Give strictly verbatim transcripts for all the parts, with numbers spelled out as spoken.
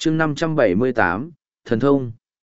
chương năm trăm bảy mươi tám, thần thông.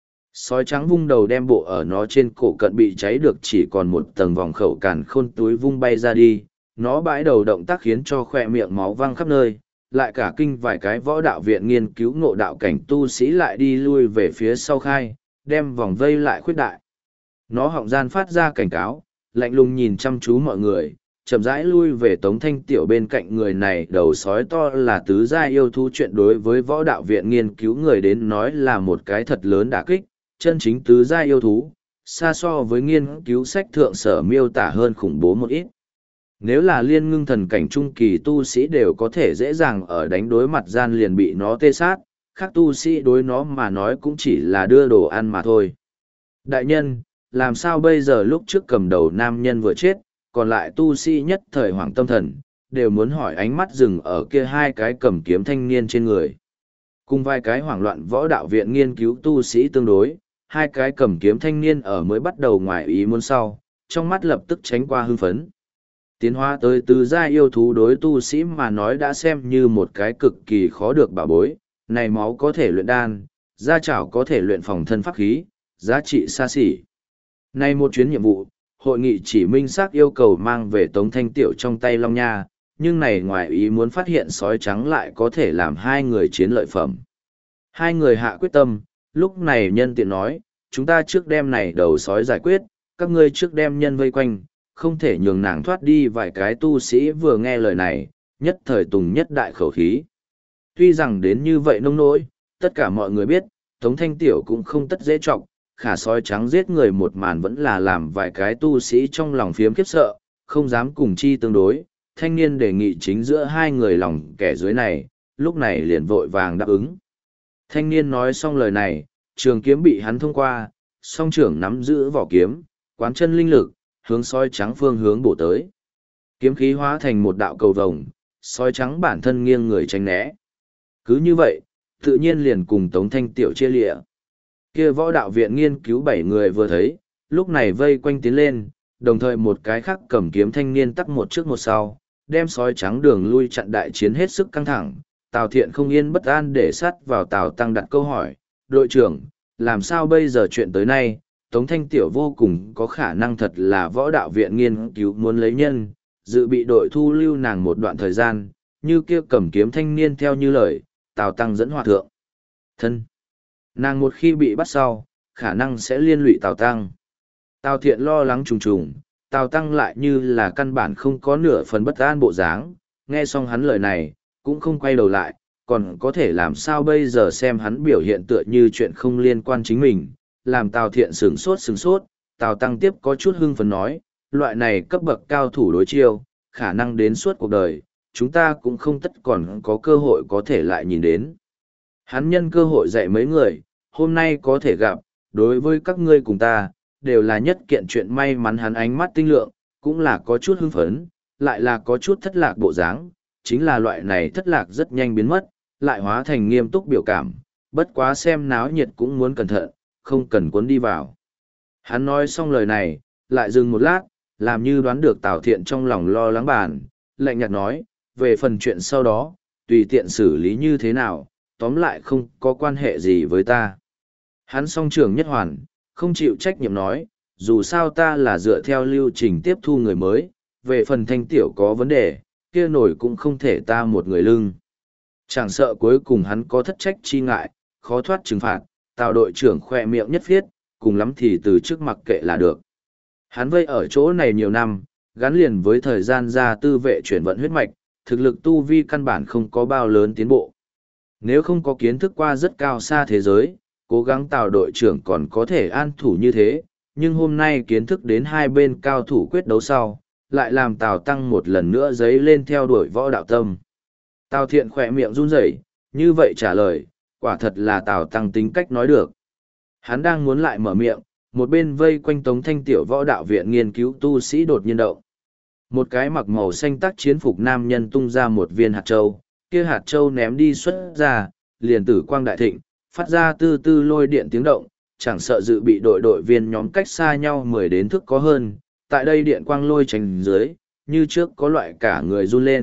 Sói trắng vung đầu đem bộ ở nó trên cổ cận bị cháy được chỉ còn một tầng vòng khẩu càn khôn túi vung bay ra đi, nó bãi đầu động tác khiến cho khoe miệng máu văng khắp nơi, lại cả kinh vài cái võ đạo viện nghiên cứu ngộ đạo cảnh tu sĩ lại đi lui về phía sau khai, đem vòng vây lại khuyết đại. Nó họng gian phát ra cảnh cáo, lạnh lùng nhìn chăm chú mọi người, chậm rãi lui về Tống Thanh Tiểu bên cạnh người này. Đầu sói to là tứ gia yêu thú, chuyện đối với võ đạo viện nghiên cứu người đến nói là một cái thật lớn đả kích, chân chính tứ gia yêu thú, xa so với nghiên cứu sách thượng sở miêu tả hơn khủng bố một ít. Nếu là liên ngưng thần cảnh trung kỳ tu sĩ đều có thể dễ dàng ở đánh đối mặt gian liền bị nó tê sát, khác tu sĩ đối nó mà nói cũng chỉ là đưa đồ ăn mà thôi. Đại nhân, làm sao bây giờ? Lúc trước cầm đầu nam nhân vừa chết, còn lại tu sĩ nhất thời hoảng tâm thần, đều muốn hỏi, ánh mắt dừng ở kia hai cái cầm kiếm thanh niên trên người. Cùng vài cái hoảng loạn võ đạo viện nghiên cứu tu sĩ tương đối, hai cái cầm kiếm thanh niên ở mới bắt đầu ngoài ý muốn sau, trong mắt lập tức tránh qua hưng phấn. Tiến hóa tới tứ gia yêu thú đối tu sĩ mà nói đã xem như một cái cực kỳ khó được bảo bối, này máu có thể luyện đan, da chảo có thể luyện phòng thân pháp khí, giá trị xa xỉ. Này một chuyến nhiệm vụ, hội nghị chỉ minh xác yêu cầu mang về Tống Thanh Tiểu trong tay Long Nha, nhưng này ngoài ý muốn phát hiện sói trắng lại có thể làm hai người chiến lợi phẩm. Hai người hạ quyết tâm, lúc này nhân tiện nói, chúng ta trước đem này đầu sói giải quyết, các ngươi trước đem nhân vây quanh, không thể nhường nàng thoát đi. Vài cái tu sĩ vừa nghe lời này, nhất thời tùng nhất đại khẩu khí. Tuy rằng đến như vậy nông nỗi, tất cả mọi người biết, Tống Thanh Tiểu cũng không tất dễ trọng, khả sói trắng giết người một màn vẫn là làm vài cái tu sĩ trong lòng phiếm khiếp sợ, không dám cùng chi tương đối. Thanh niên đề nghị chính giữa hai người lòng kẻ dưới này, lúc này liền vội vàng đáp ứng. Thanh niên nói xong lời này, trường kiếm bị hắn thông qua, song trưởng nắm giữ vỏ kiếm, quán chân linh lực, hướng sói trắng phương hướng bổ tới. Kiếm khí hóa thành một đạo cầu vồng, sói trắng bản thân nghiêng người tránh né. Cứ như vậy, tự nhiên liền cùng Tống Thanh Tiểu chia lịa. Kia võ đạo viện nghiên cứu bảy người vừa thấy, lúc này vây quanh tiến lên, đồng thời một cái khác cầm kiếm thanh niên tắc một trước một sau, đem sói trắng đường lui chặn. Đại chiến hết sức căng thẳng. Tào Thiện không yên bất an để sát vào Tào Tăng đặt câu hỏi, đội trưởng, làm sao bây giờ? Chuyện tới nay, Tống Thanh Tiểu vô cùng có khả năng thật là võ đạo viện nghiên cứu muốn lấy nhân, dự bị đội thu lưu nàng một đoạn thời gian, như kia cầm kiếm thanh niên theo như lời, Tào Tăng dẫn hòa thượng. Thân. Nàng một khi bị bắt sau, khả năng sẽ liên lụy Tào Tăng. Tào Thiện lo lắng trùng trùng, Tào Tăng lại như là căn bản không có nửa phần bất an bộ dáng, nghe xong hắn lời này, cũng không quay đầu lại, còn có thể làm sao bây giờ? Xem hắn biểu hiện tựa như chuyện không liên quan chính mình, làm Tào Thiện sửng sốt sửng sốt. Tào Tăng tiếp có chút hưng phấn nói, loại này cấp bậc cao thủ đối chiêu, khả năng đến suốt cuộc đời, chúng ta cũng không tất còn có cơ hội có thể lại nhìn đến. Hắn nhân cơ hội dạy mấy người, hôm nay có thể gặp, đối với các ngươi cùng ta, đều là nhất kiện chuyện may mắn. Hắn ánh mắt tinh lượng, cũng là có chút hưng phấn, lại là có chút thất lạc bộ dáng, chính là loại này thất lạc rất nhanh biến mất, lại hóa thành nghiêm túc biểu cảm, bất quá xem náo nhiệt cũng muốn cẩn thận, không cần cuốn đi vào. Hắn nói xong lời này, lại dừng một lát, làm như đoán được Tào Thiện trong lòng lo lắng bàn, lạnh nhạt nói, về phần chuyện sau đó, tùy tiện xử lý như thế nào, tóm lại không có quan hệ gì với ta. Hắn song trưởng nhất hoàn, không chịu trách nhiệm nói, dù sao ta là dựa theo lưu trình tiếp thu người mới, về phần Thanh Tiểu có vấn đề, kia nổi cũng không thể ta một người lưng. Chẳng sợ cuối cùng hắn có thất trách chi ngại, khó thoát trừng phạt, Tào đội trưởng khoe miệng nhất viết, cùng lắm thì từ trước mặc kệ là được. Hắn vây ở chỗ này nhiều năm, gắn liền với thời gian ra tư vệ chuyển vận huyết mạch, thực lực tu vi căn bản không có bao lớn tiến bộ. Nếu không có kiến thức qua rất cao xa thế giới, cố gắng Tào đội trưởng còn có thể an thủ như thế, nhưng hôm nay kiến thức đến hai bên cao thủ quyết đấu sau, lại làm Tào Tăng một lần nữa dấy lên theo đuổi võ đạo tâm. Tào Thiện khỏe miệng run rẩy, như vậy trả lời, quả thật là Tào Tăng tính cách nói được. Hắn đang muốn lại mở miệng, một bên vây quanh Tống Thanh Tiểu võ đạo viện nghiên cứu tu sĩ đột nhiên động. Một cái mặc màu xanh tác chiến phục nam nhân tung ra một viên hạt châu, kia hạt châu ném đi xuất ra, liền tử quang đại thịnh, phát ra tư tư lôi điện tiếng động, chẳng sợ dự bị đội đội viên nhóm cách xa nhau mười đến thước có hơn, tại đây điện quang lôi tránh dưới, như trước có loại cả người run lên,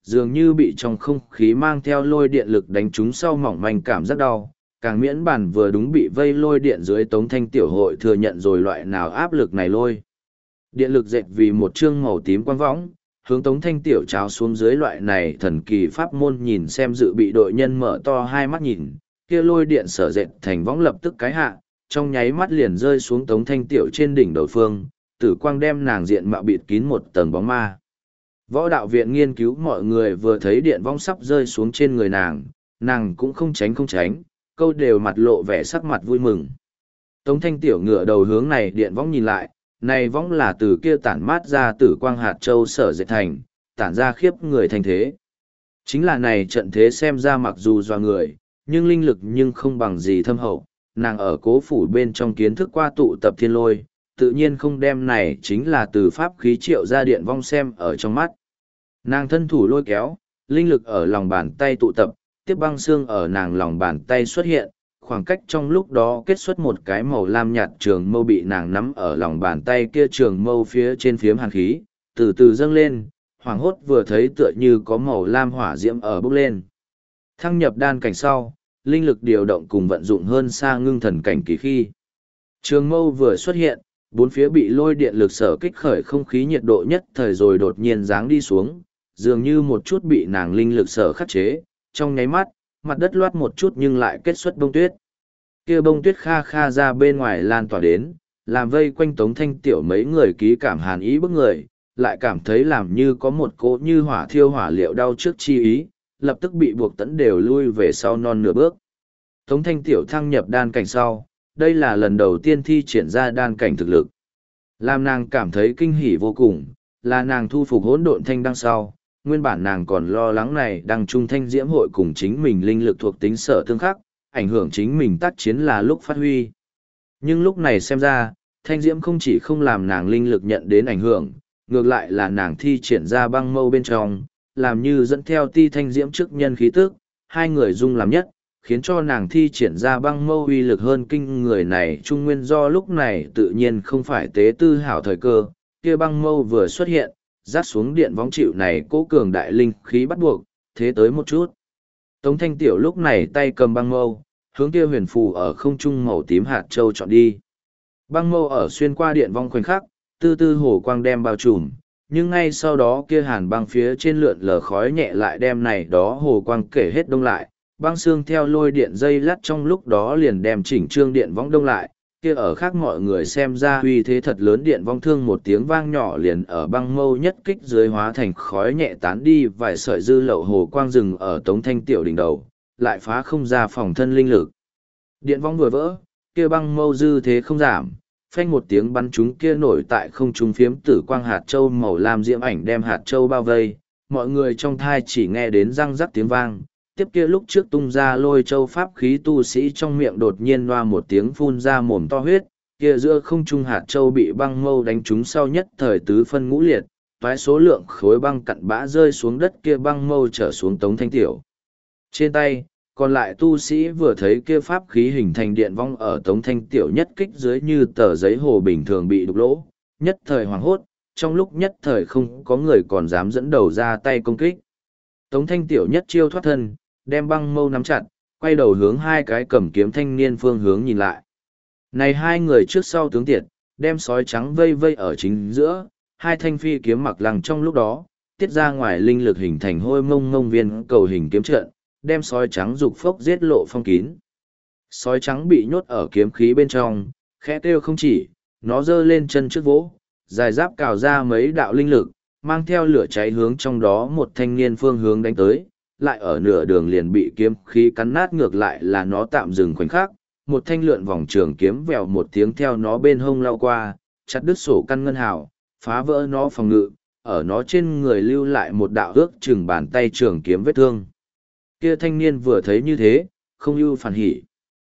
dường như bị trong không khí mang theo lôi điện lực đánh trúng sau mỏng manh cảm rất đau, càng miễn bản vừa đúng bị vây lôi điện dưới Tống Thanh Tiểu hội thừa nhận rồi loại nào áp lực này lôi. Điện lực dệt vì một chương màu tím quang võng, hướng Tống Thanh Tiểu trao xuống dưới loại này thần kỳ pháp môn nhìn xem dự bị đội nhân mở to hai mắt nhìn, kia lôi điện sở dệt thành võng lập tức cái hạ, trong nháy mắt liền rơi xuống Tống Thanh Tiểu trên đỉnh đầu phương, tử quang đem nàng diện mạo bịt kín một tầng bóng ma. Võ đạo viện nghiên cứu mọi người vừa thấy điện vong sắp rơi xuống trên người nàng, nàng cũng không tránh không tránh, câu đều mặt lộ vẻ sắc mặt vui mừng. Tống Thanh Tiểu ngửa đầu hướng này điện vong nhìn lại, này vong là từ kia tản mát ra tử quang hạt châu sở dệt thành, tản ra khiếp người thành thế. Chính là này trận thế xem ra mặc dù doa người, nhưng linh lực nhưng không bằng gì thâm hậu, nàng ở cố phủ bên trong kiến thức qua tụ tập thiên lôi, tự nhiên không đem này chính là từ pháp khí triệu ra điện vong xem ở trong mắt. Nàng thân thủ lôi kéo, linh lực ở lòng bàn tay tụ tập, tiếp băng xương ở nàng lòng bàn tay xuất hiện, khoảng cách trong lúc đó kết xuất một cái màu lam nhạt trường mâu bị nàng nắm ở lòng bàn tay kia trường mâu phía trên phiếm hàn khí, từ từ dâng lên, hoàng hốt vừa thấy tựa như có màu lam hỏa diễm ở bốc lên. Thăng nhập đan cảnh sau, linh lực điều động cùng vận dụng hơn xa ngưng thần cảnh kỳ khi. Trường mâu vừa xuất hiện, bốn phía bị lôi điện lực sở kích khởi không khí nhiệt độ nhất thời rồi đột nhiên giáng đi xuống, dường như một chút bị nàng linh lực sở khắc chế, trong nháy mắt, mặt đất loát một chút nhưng lại kết xuất bông tuyết. Kia bông tuyết kha kha ra bên ngoài lan tỏa đến, làm vây quanh Tống Thanh Tiểu mấy người ký cảm hàn ý bức người, lại cảm thấy làm như có một cỗ như hỏa thiêu hỏa liệu đau trước chi ý, lập tức bị buộc tẫn đều lui về sau non nửa bước. Tống Thanh Tiểu thăng nhập đan cảnh sau, đây là lần đầu tiên thi triển ra đan cảnh thực lực. Làm nàng cảm thấy kinh hỉ vô cùng, là nàng thu phục hỗn độn thanh đăng sau, nguyên bản nàng còn lo lắng này đăng trung thanh diễm hội cùng chính mình linh lực thuộc tính sở tương khắc, ảnh hưởng chính mình tác chiến là lúc phát huy. Nhưng lúc này xem ra, thanh diễm không chỉ không làm nàng linh lực nhận đến ảnh hưởng, ngược lại là nàng thi triển ra băng mâu bên trong, làm như dẫn theo ti thanh diễm trước nhân khí tức, hai người dung làm nhất, khiến cho nàng thi triển ra băng mâu uy lực hơn kinh người này trung nguyên do lúc này tự nhiên không phải tế tư hảo thời cơ, kia băng mâu vừa xuất hiện, rát xuống điện vóng chịu này cố cường đại linh khí bắt buộc, thế tới một chút. Tống Thanh Tiểu lúc này tay cầm băng mâu, hướng kia huyền phù ở không trung màu tím hạt châu chọn đi. Băng mâu ở xuyên qua điện vong khoảnh khắc, tư tư hồ quang đem bao trùm, nhưng ngay sau đó kia hàn băng phía trên lượn lờ khói nhẹ lại đem này đó hồ quang kể hết đông lại, băng xương theo lôi điện dây lắt trong lúc đó liền đem chỉnh trương điện vong đông lại, kia ở khác mọi người xem ra uy thế thật lớn điện vong thương một tiếng vang nhỏ liền ở băng mâu nhất kích dưới hóa thành khói nhẹ tán đi vài sợi dư lậu hồ quang rừng ở Tống Thanh Tiểu đỉnh đầu, lại phá không ra phòng thân linh lực. Điện vong vừa vỡ, kia băng mâu dư thế không giảm, phanh một tiếng bắn chúng kia nổi tại không trung phiếm tử quang hạt châu màu lam diễm ảnh đem hạt châu bao vây, mọi người trong thai chỉ nghe đến răng rắc tiếng vang. Tiếp kia lúc trước tung ra lôi châu pháp khí tu sĩ trong miệng đột nhiên loa một tiếng phun ra mồm to huyết, kia giữa không trung hạt châu bị băng mâu đánh trúng sau nhất thời tứ phân ngũ liệt, toái số lượng khối băng cặn bã rơi xuống đất kia băng mâu trở xuống Tống Thanh Tiểu. Trên tay, còn lại tu sĩ vừa thấy kia pháp khí hình thành điện vong ở Tống Thanh Tiểu nhất kích dưới như tờ giấy hồ bình thường bị đục lỗ, nhất thời hoảng hốt, trong lúc nhất thời không có người còn dám dẫn đầu ra tay công kích. Tống Thanh Tiểu nhất chiêu thoát thân, đem băng mâu nắm chặt, quay đầu hướng hai cái cầm kiếm thanh niên phương hướng nhìn lại. Này hai người trước sau tướng tiệt, đem sói trắng vây vây ở chính giữa, hai thanh phi kiếm mặc lăng trong lúc đó, tiết ra ngoài linh lực hình thành hôi mông mông viên cầu hình kiếm trận, đem sói trắng dục phốc giết lộ phong kín. Sói trắng bị nhốt ở kiếm khí bên trong, khẽ kêu không chỉ, nó giơ lên chân trước vỗ, dài giáp cào ra mấy đạo linh lực, mang theo lửa cháy hướng trong đó một thanh niên phương hướng đánh tới, lại ở nửa đường liền bị kiếm khí cắn nát ngược lại là nó tạm dừng khoảnh khắc, một thanh lượn vòng trường kiếm vèo một tiếng theo nó bên hông lao qua, chặt đứt sổ căn ngân hào, phá vỡ nó phòng ngự, ở nó trên người lưu lại một đạo ước chừng bàn tay trường kiếm vết thương. Kia thanh niên vừa thấy như thế, không ưu phản hỉ.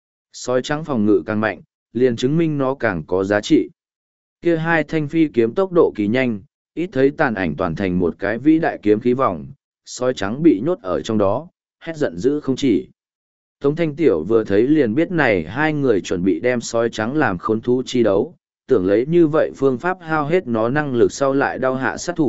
Sói trắng phòng ngự càng mạnh, liền chứng minh nó càng có giá trị. Kia hai thanh phi kiếm tốc độ kỳ nhanh, ít thấy tàn ảnh toàn thành một cái vĩ đại kiếm khí vòng, sói trắng bị nhốt ở trong đó, hét giận dữ không chỉ. Tống Thanh Tiểu vừa thấy liền biết này hai người chuẩn bị đem sói trắng làm khốn thú chi đấu, tưởng lấy như vậy phương pháp hao hết nó năng lực sau lại đau hạ sát thủ,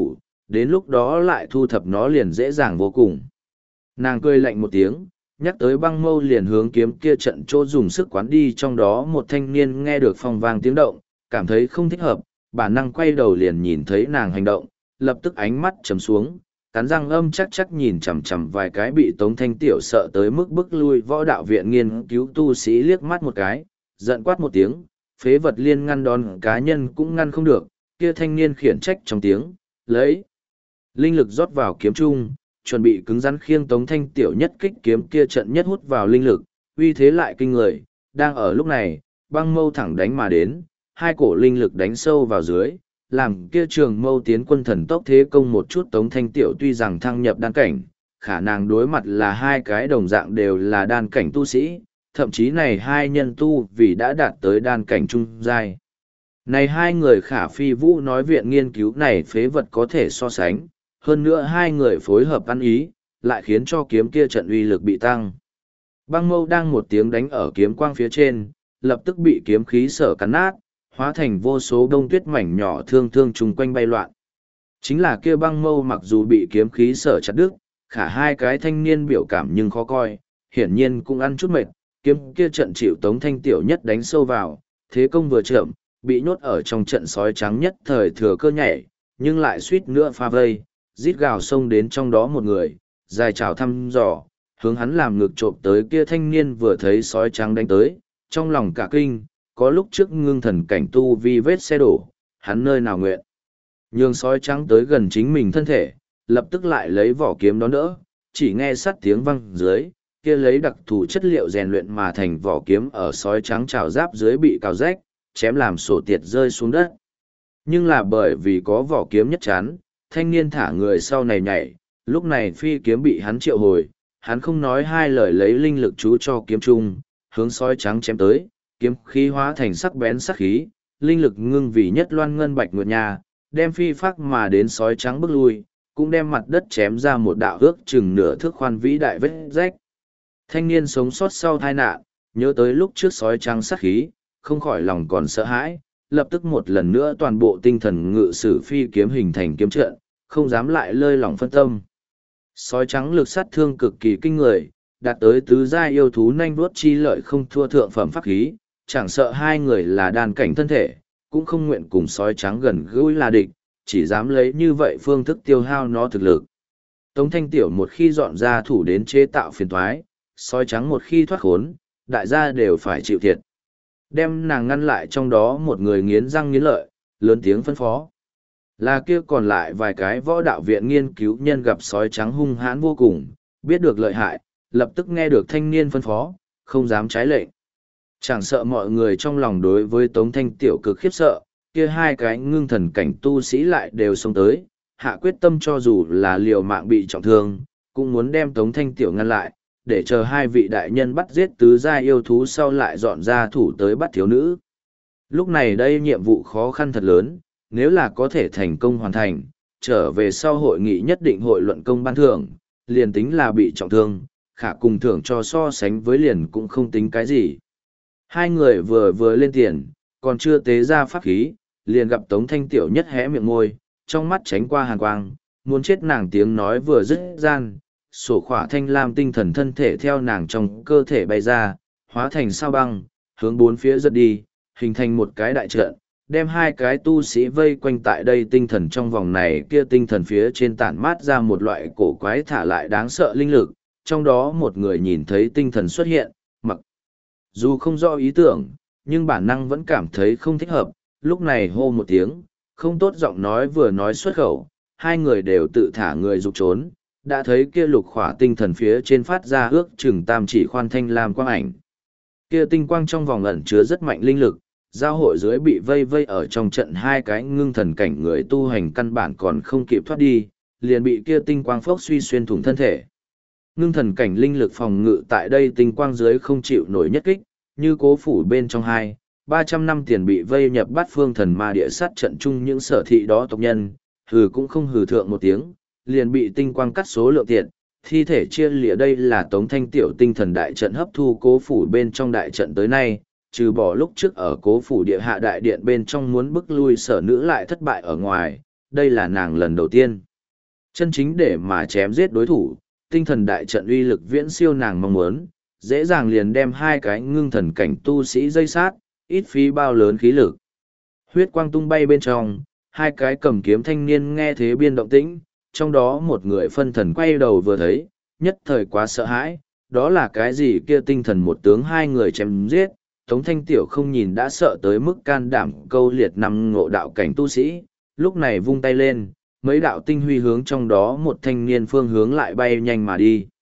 đến lúc đó lại thu thập nó liền dễ dàng vô cùng. Nàng cười lạnh một tiếng, nhắc tới băng mâu liền hướng kiếm kia trận chỗ dùng sức quán đi, trong đó một thanh niên nghe được phong vang tiếng động, cảm thấy không thích hợp, bản năng quay đầu liền nhìn thấy nàng hành động, lập tức ánh mắt trầm xuống, cắn răng âm chắc chắc nhìn chằm chằm vài cái bị Tống Thanh Tiểu sợ tới mức bức lui võ đạo viện nghiên cứu tu sĩ liếc mắt một cái, giận quát một tiếng, phế vật liên ngăn đón cá nhân cũng ngăn không được, kia thanh niên khiển trách trong tiếng, lấy linh lực rót vào kiếm trung, chuẩn bị cứng rắn khiêng Tống Thanh Tiểu nhất kích kiếm kia trận nhất hút vào linh lực, uy thế lại kinh người, đang ở lúc này, băng mâu thẳng đánh mà đến, hai cổ linh lực đánh sâu vào dưới, làm kia trường mâu tiến quân thần tốc thế công một chút. Tống Thanh Tiểu tuy rằng thăng nhập đan cảnh, khả năng đối mặt là hai cái đồng dạng đều là đan cảnh tu sĩ, thậm chí này hai nhân tu vì đã đạt tới đan cảnh trung giai. Này hai người khả phi vũ nói viện nghiên cứu này phế vật có thể so sánh, hơn nữa hai người phối hợp ăn ý, lại khiến cho kiếm kia trận uy lực bị tăng. Băng mâu đang một tiếng đánh ở kiếm quang phía trên, lập tức bị kiếm khí sở cắn nát, hóa thành vô số đông tuyết mảnh nhỏ thương thương chung quanh bay loạn. Chính là kia băng mâu mặc dù bị kiếm khí sở chặt đứt, khả hai cái thanh niên biểu cảm nhưng khó coi, hiển nhiên cũng ăn chút mệt, kiếm kia trận chịu Tống Thanh Tiểu nhất đánh sâu vào, thế công vừa chậm, bị nhốt ở trong trận sói trắng nhất thời thừa cơ nhảy, nhưng lại suýt nữa pha vây, rít gào xông đến trong đó một người, dài chảo thăm dò, hướng hắn làm ngực trộm tới. Kia thanh niên vừa thấy sói trắng đánh tới, trong lòng cả kinh, có lúc trước ngưng thần cảnh tu vi vết xe đổ, hắn nơi nào nguyện nhường sói trắng tới gần chính mình thân thể, lập tức lại lấy vỏ kiếm đón đỡ, chỉ nghe sắt tiếng văng dưới, kia lấy đặc thù chất liệu rèn luyện mà thành vỏ kiếm ở sói trắng trào giáp dưới bị cào rách, chém làm sổ tiệt rơi xuống đất. Nhưng là bởi vì có vỏ kiếm nhất chán, thanh niên thả người sau này nhảy, lúc này phi kiếm bị hắn triệu hồi, hắn không nói hai lời lấy linh lực chú cho kiếm trung, hướng sói trắng chém tới, kiếm khí hóa thành sắc bén sắc khí, linh lực ngưng vì nhất loan ngân bạch nguyệt nha, đem phi phác mà đến sói trắng bước lui, cũng đem mặt đất chém ra một đạo ước chừng nửa thước khoan vĩ đại vết rách. Thanh niên sống sót sau tai nạn, nhớ tới lúc trước sói trắng sắc khí, không khỏi lòng còn sợ hãi, lập tức một lần nữa toàn bộ tinh thần ngự sử phi kiếm hình thành kiếm trận, không dám lại lơi lỏng phân tâm. Sói trắng lực sát thương cực kỳ kinh người, đạt tới tứ giai yêu thú nhanh vuốt chi lợi không thua thượng phẩm pháp khí, chẳng sợ hai người là đàn cảnh thân thể, cũng không nguyện cùng sói trắng gần gũi là địch, chỉ dám lấy như vậy phương thức tiêu hao nó thực lực. Tống Thanh Tiểu một khi dọn ra thủ đến chế tạo phiền toái, sói trắng một khi thoát khốn, đại gia đều phải chịu thiệt. Đem nàng ngăn lại trong đó một người nghiến răng nghiến lợi, lớn tiếng phân phó. Là kia còn lại vài cái võ đạo viện nghiên cứu nhân gặp sói trắng hung hãn vô cùng, biết được lợi hại, lập tức nghe được thanh niên phân phó, không dám trái lệnh. Chẳng sợ mọi người trong lòng đối với Tống Thanh Tiểu cực khiếp sợ, kia hai cái ngưng thần cảnh tu sĩ lại đều xông tới, hạ quyết tâm cho dù là liều mạng bị trọng thương, cũng muốn đem Tống Thanh Tiểu ngăn lại, để chờ hai vị đại nhân bắt giết tứ gia yêu thú sau lại dọn ra thủ tới bắt thiếu nữ. Lúc này đây nhiệm vụ khó khăn thật lớn, nếu là có thể thành công hoàn thành, trở về sau hội nghị nhất định hội luận công ban thưởng, liền tính là bị trọng thương, khả cùng thưởng cho so sánh với liền cũng không tính cái gì. Hai người vừa vừa lên tiền, còn chưa tế ra pháp khí, liền gặp Tống Thanh Tiểu nhất hé miệng môi, trong mắt tránh qua hàn quang, muốn chết nàng tiếng nói vừa dứt gian, sổ khỏa thanh lam tinh thần thân thể theo nàng trong cơ thể bay ra, hóa thành sao băng, hướng bốn phía giật đi, hình thành một cái đại trận, đem hai cái tu sĩ vây quanh tại đây. Tinh thần trong vòng này kia tinh thần phía trên tản mát ra một loại cổ quái thả lại đáng sợ linh lực, trong đó một người nhìn thấy tinh thần xuất hiện, mặc dù không rõ ý tưởng, nhưng bản năng vẫn cảm thấy không thích hợp, lúc này hô một tiếng, không tốt giọng nói vừa nói xuất khẩu, hai người đều tự thả người rục trốn, đã thấy kia lục khỏa tinh thần phía trên phát ra ước chừng tam chỉ khoan thanh lam quang ảnh. Kia tinh quang trong vòng ẩn chứa rất mạnh linh lực, giao hội dưới bị vây vây ở trong trận hai cái ngưng thần cảnh người tu hành căn bản còn không kịp thoát đi, liền bị kia tinh quang phốc suy xuyên thủng thân thể. Ngưng thần cảnh linh lực phòng ngự tại đây tinh quang dưới không chịu nổi nhất kích, như Cố Phủ bên trong hai, ba trăm năm tiền bị vây nhập bát phương thần ma địa sát trận chung những sở thị đó tộc nhân, hừ cũng không hừ thượng một tiếng, liền bị tinh quang cắt số lượng tiện, thi thể chia lìa. Đây là Tống Thanh Tiểu tinh thần đại trận hấp thu Cố Phủ bên trong đại trận tới nay, trừ bỏ lúc trước ở Cố Phủ địa hạ đại điện bên trong muốn bức lui sở nữ lại thất bại ở ngoài, đây là nàng lần đầu tiên Chân chính để mà chém giết đối thủ, tinh thần đại trận uy lực viễn siêu nàng mong muốn, dễ dàng liền đem hai cái ngưng thần cảnh tu sĩ dây sát, ít phí bao lớn khí lực. Huyết quang tung bay bên trong, hai cái cầm kiếm thanh niên nghe thế biên động tĩnh, trong đó một người phân thần quay đầu vừa thấy, nhất thời quá sợ hãi, đó là cái gì kia tinh thần một tướng hai người chém giết, Tống Thanh Tiểu không nhìn đã sợ tới mức can đảm câu liệt năm ngộ đạo cảnh tu sĩ, lúc này vung tay lên, mấy đạo tinh huy hướng trong đó một thanh niên phương hướng lại bay nhanh mà đi.